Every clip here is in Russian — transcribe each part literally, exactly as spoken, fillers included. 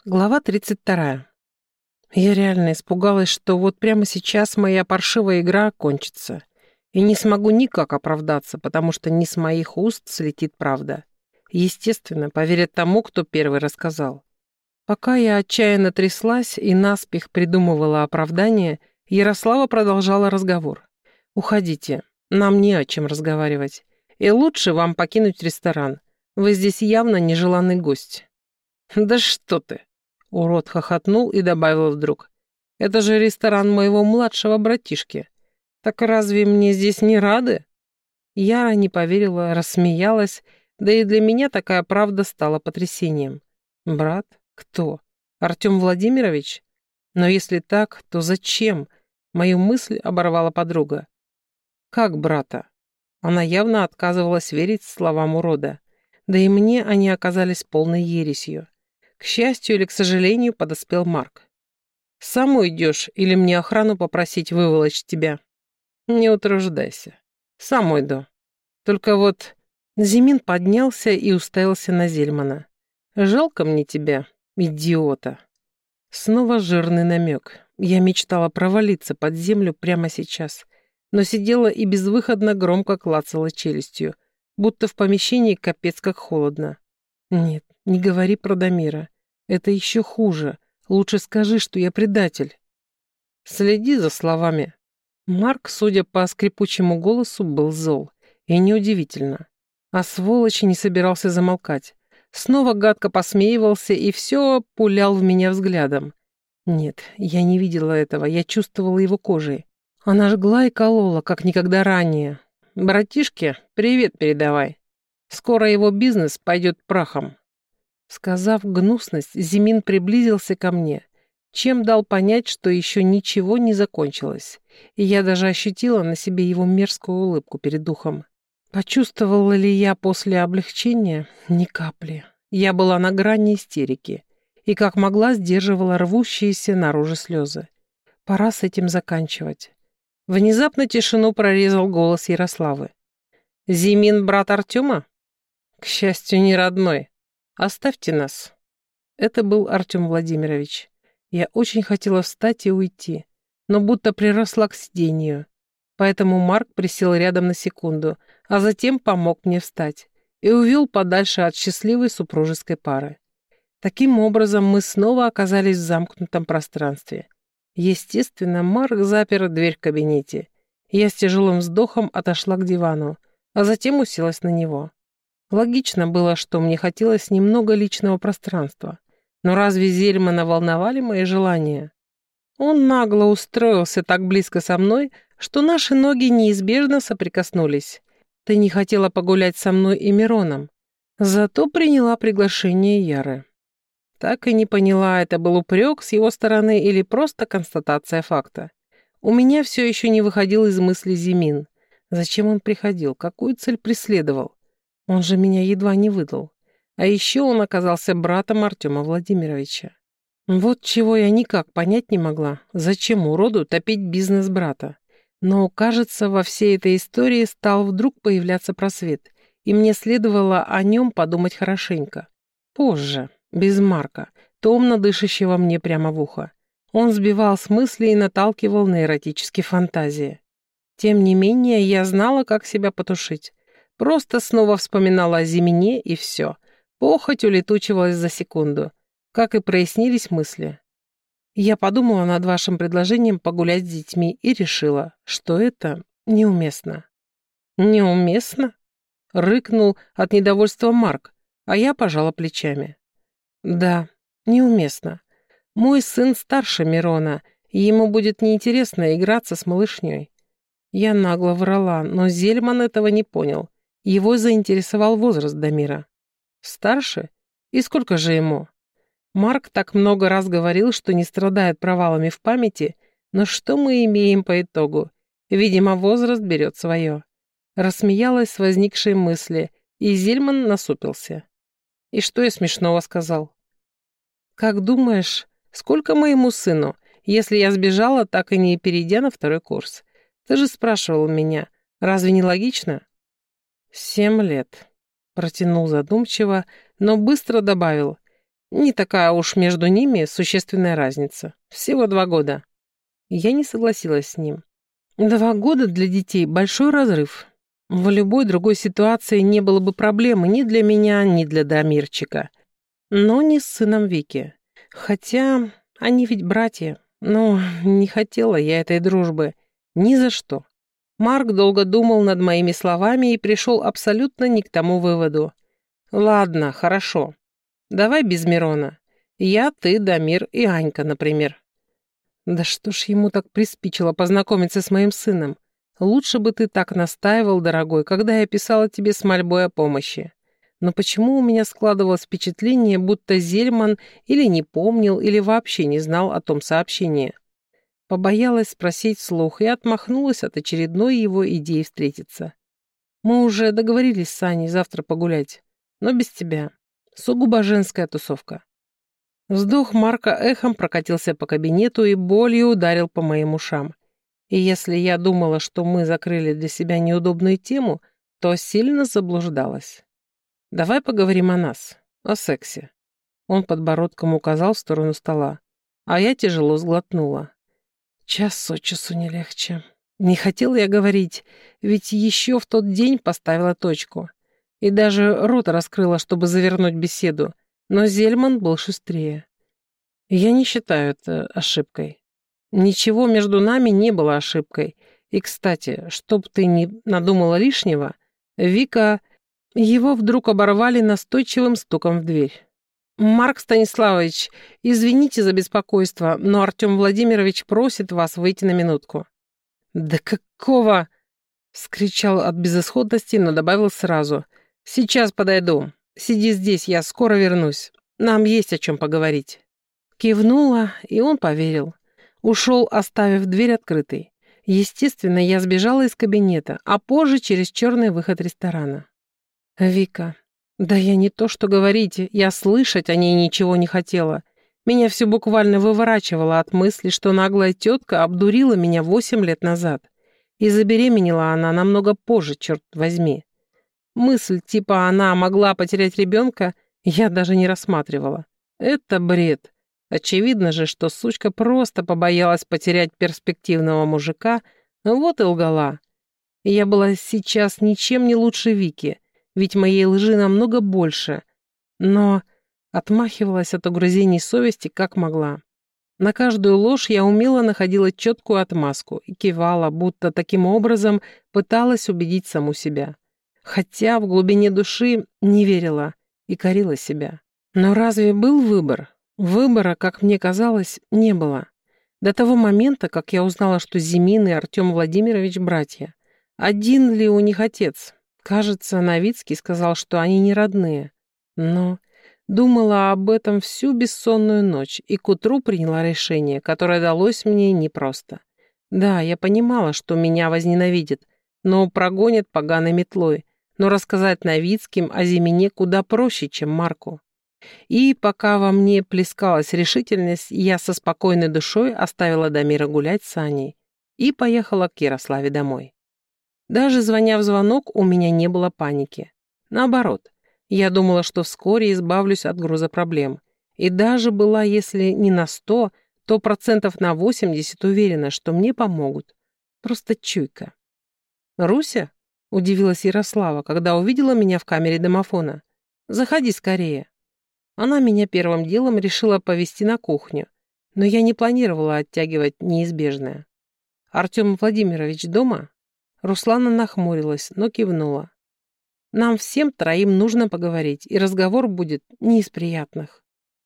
Глава тридцать вторая. Я реально испугалась, что вот прямо сейчас моя паршивая игра окончится, и не смогу никак оправдаться, потому что не с моих уст слетит правда. Естественно, поверят тому, кто первый рассказал. Пока я отчаянно тряслась и наспех придумывала оправдание, Ярослава продолжала разговор. «Уходите, нам не о чем разговаривать, и лучше вам покинуть ресторан. Вы здесь явно нежеланный гость». «Да что ты!» Урод хохотнул и добавил вдруг. «Это же ресторан моего младшего братишки. Так разве мне здесь не рады?» Яра не поверила, рассмеялась, да и для меня такая правда стала потрясением. «Брат? Кто? Артем Владимирович? Но если так, то зачем?» Мою мысль оборвала подруга. «Как брата?» Она явно отказывалась верить словам урода. Да и мне они оказались полной ересью. К счастью или к сожалению, подоспел Марк. «Сам уйдешь или мне охрану попросить выволочь тебя?» «Не утруждайся. Сам уйду. Только вот...» Зимин поднялся и уставился на Зельмана. «Жалко мне тебя, идиота». Снова жирный намек. Я мечтала провалиться под землю прямо сейчас, но сидела и безвыходно громко клацала челюстью, будто в помещении капец как холодно. «Нет, не говори про Дамира. Это еще хуже. Лучше скажи, что я предатель». «Следи за словами». Марк, судя по скрипучему голосу, был зол. И неудивительно. А сволочь не собирался замолкать. Снова гадко посмеивался и все пулял в меня взглядом. Нет, я не видела этого, я чувствовала его кожей. Она жгла и колола, как никогда ранее. «Братишке, привет передавай. Скоро его бизнес пойдет прахом». Сказав гнусность, Зимин приблизился ко мне, чем дал понять, что еще ничего не закончилось, и я даже ощутила на себе его мерзкую улыбку перед духом. Почувствовала ли я после облегчения? Ни капли. Я была на грани истерики, и как могла сдерживала рвущиеся наружу слезы. Пора с этим заканчивать. Внезапно тишину прорезал голос Ярославы. «Зимин брат Артема?» «К счастью, не родной. Оставьте нас». Это был Артем Владимирович. Я очень хотела встать и уйти, но будто приросла к сиденью. Поэтому Марк присел рядом на секунду, а затем помог мне встать и увел подальше от счастливой супружеской пары. Таким образом, мы снова оказались в замкнутом пространстве. Естественно, Марк запер дверь в кабинете. Я с тяжелым вздохом отошла к дивану, а затем уселась на него. Логично было, что мне хотелось немного личного пространства. Но разве Зельмана волновали мои желания? Он нагло устроился так близко со мной, что наши ноги неизбежно соприкоснулись. Ты не хотела погулять со мной и Мироном. Зато приняла приглашение Яры. Так и не поняла, это был упрек с его стороны или просто констатация факта. У меня все еще не выходил из мысли Зимин. Зачем он приходил? Какую цель преследовал? Он же меня едва не выдал. А еще он оказался братом Артема Владимировича. Вот чего я никак понять не могла. Зачем уроду топить бизнес брата? Но, кажется, во всей этой истории стал вдруг появляться просвет, и мне следовало о нем подумать хорошенько. Позже, без Марка, томно дышащего мне прямо в ухо. Он сбивал с мысли и наталкивал на эротические фантазии. Тем не менее, я знала, как себя потушить. Просто снова вспоминала о Зимине, и все. Похоть улетучивалась за секунду. Как и прояснились мысли. Я подумала над вашим предложением погулять с детьми и решила, что это неуместно. «Неуместно?» — рыкнул от недовольства Марк, а я пожала плечами. «Да, неуместно. Мой сын старше Мирона, и ему будет неинтересно играться с малышней». Я нагло врала, но Зельман этого не понял. Его заинтересовал возраст Дамира. «Старше? И сколько же ему?» Марк так много раз говорил, что не страдает провалами в памяти, но что мы имеем по итогу? Видимо, возраст берет свое. Рассмеялась с возникшей мысли, и Зельман насупился. «И что я смешного сказал?» «Как думаешь, сколько моему сыну, если я сбежала, так и не перейдя на второй курс? Ты же спрашивал меня, разве не логично?» «Семь лет», — протянул задумчиво, но быстро добавил. Не такая уж между ними существенная разница. Всего два года. Я не согласилась с ним. Два года для детей – большой разрыв. В любой другой ситуации не было бы проблемы ни для меня, ни для Дамирчика. Но не с сыном Вики. Хотя они ведь братья. Но не хотела я этой дружбы. Ни за что. Марк долго думал над моими словами и пришел абсолютно не к тому выводу. Ладно, хорошо. Давай без Мирона. Я, ты, Дамир и Анька, например. Да что ж ему так приспичило познакомиться с моим сыном? Лучше бы ты так настаивал, дорогой, когда я писала тебе с мольбой о помощи. Но почему у меня складывалось впечатление, будто Зельман или не помнил, или вообще не знал о том сообщении? Побоялась спросить вслух и отмахнулась от очередной его идеи встретиться. Мы уже договорились с Аней завтра погулять, но без тебя. Сугубо женская тусовка. Вздох Марка эхом прокатился по кабинету и болью ударил по моим ушам. И если я думала, что мы закрыли для себя неудобную тему, то сильно заблуждалась. Давай поговорим о нас, о сексе. Он подбородком указал в сторону стола, а я тяжело сглотнула. Час от часу не легче. Не хотела я говорить, ведь еще в тот день поставила точку. И даже рот раскрыла, чтобы завернуть беседу, но Зельман был шустрее. Я не считаю это ошибкой. Ничего между нами не было ошибкой. И, кстати, чтоб ты не надумала лишнего, Вика... Его вдруг оборвали настойчивым стуком в дверь. «Марк Станиславович, извините за беспокойство, но Артем Владимирович просит вас выйти на минутку». «Да какого?» — вскричал от безысходности, но добавил сразу. «Сейчас подойду. Сиди здесь, я скоро вернусь. Нам есть о чем поговорить». Кивнула, и он поверил. Ушел, оставив дверь открытой. Естественно, я сбежала из кабинета, а позже через черный выход ресторана. «Вика, да я не то что говорить, я слышать о ней ничего не хотела. Меня все буквально выворачивало от мысли, что наглая тетка обдурила меня восемь лет назад. И забеременела она намного позже, черт возьми. Мысль, типа она могла потерять ребенка, я даже не рассматривала. Это бред. Очевидно же, что сучка просто побоялась потерять перспективного мужика, вот и лгала. И я была сейчас ничем не лучше Вики, ведь моей лжи намного больше, но отмахивалась от угрызений совести как могла. На каждую ложь я умело находила четкую отмазку и кивала, будто таким образом пыталась убедить саму себя. Хотя в глубине души не верила и корила себя. Но разве был выбор? Выбора, как мне казалось, не было. До того момента, как я узнала, что Зимин и Артем Владимирович братья. Один ли у них отец? Кажется, Новицкий сказал, что они не родные. Но думала об этом всю бессонную ночь и к утру приняла решение, которое далось мне непросто. Да, я понимала, что меня возненавидят, но прогонят поганой метлой, но рассказать Новицким о Зимине куда проще, чем Марку. И пока во мне плескалась решительность, я со спокойной душой оставила Дамира гулять с Аней и поехала к Ярославе домой. Даже звоня в звонок, у меня не было паники. Наоборот, я думала, что вскоре избавлюсь от груза проблем. И даже была, если не на сто, то процентов на восемьдесят уверена, что мне помогут. Просто чуйка. «Руся?» — удивилась Ярослава, когда увидела меня в камере домофона. «Заходи скорее». Она меня первым делом решила повезти на кухню, но я не планировала оттягивать неизбежное. «Артем Владимирович дома?» Руслана нахмурилась, но кивнула. «Нам всем троим нужно поговорить, и разговор будет не из приятных».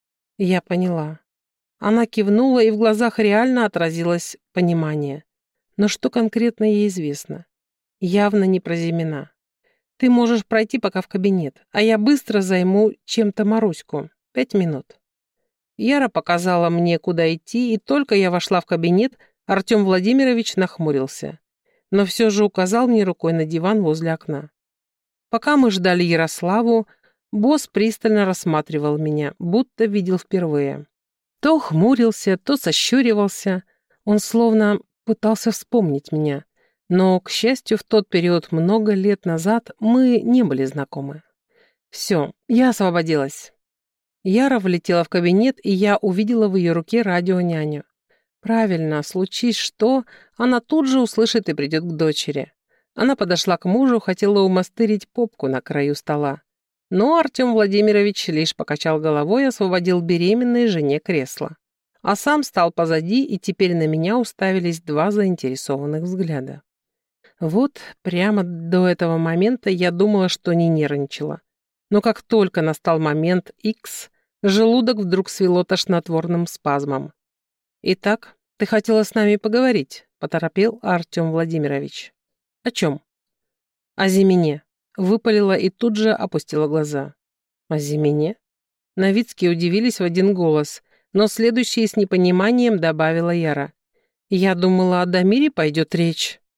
Я поняла. Она кивнула, и в глазах реально отразилось понимание. Но что конкретно ей известно? Явно не про Зимина. «Ты можешь пройти пока в кабинет, а я быстро займу чем-то Маруську. Пять минут». Яра показала мне, куда идти, и только я вошла в кабинет, Артем Владимирович нахмурился. Но все же указал мне рукой на диван возле окна. Пока мы ждали Ярославу, босс пристально рассматривал меня, будто видел впервые. То хмурился, то сощуривался. Он словно пытался вспомнить меня. Но, к счастью, в тот период много лет назад мы не были знакомы. Все, я освободилась. Яра влетела в кабинет, и я увидела в ее руке радионяню. Правильно, случись что, она тут же услышит и придет к дочери. Она подошла к мужу, хотела умастырить попку на краю стола. Но Артем Владимирович лишь покачал головой и освободил беременной жене кресло. А сам стал позади, и теперь на меня уставились два заинтересованных взгляда. Вот прямо до этого момента я думала, что не нервничала. Но как только настал момент Икс, желудок вдруг свело тошнотворным спазмом. «Итак, ты хотела с нами поговорить?» — поторопил Артем Владимирович. «О чем?» «О Зимине», — выпалила и тут же опустила глаза. «О Зимине?» Новицкие удивились в один голос, но следующие с непониманием добавила Яра. «Я думала, о Дамире пойдет речь».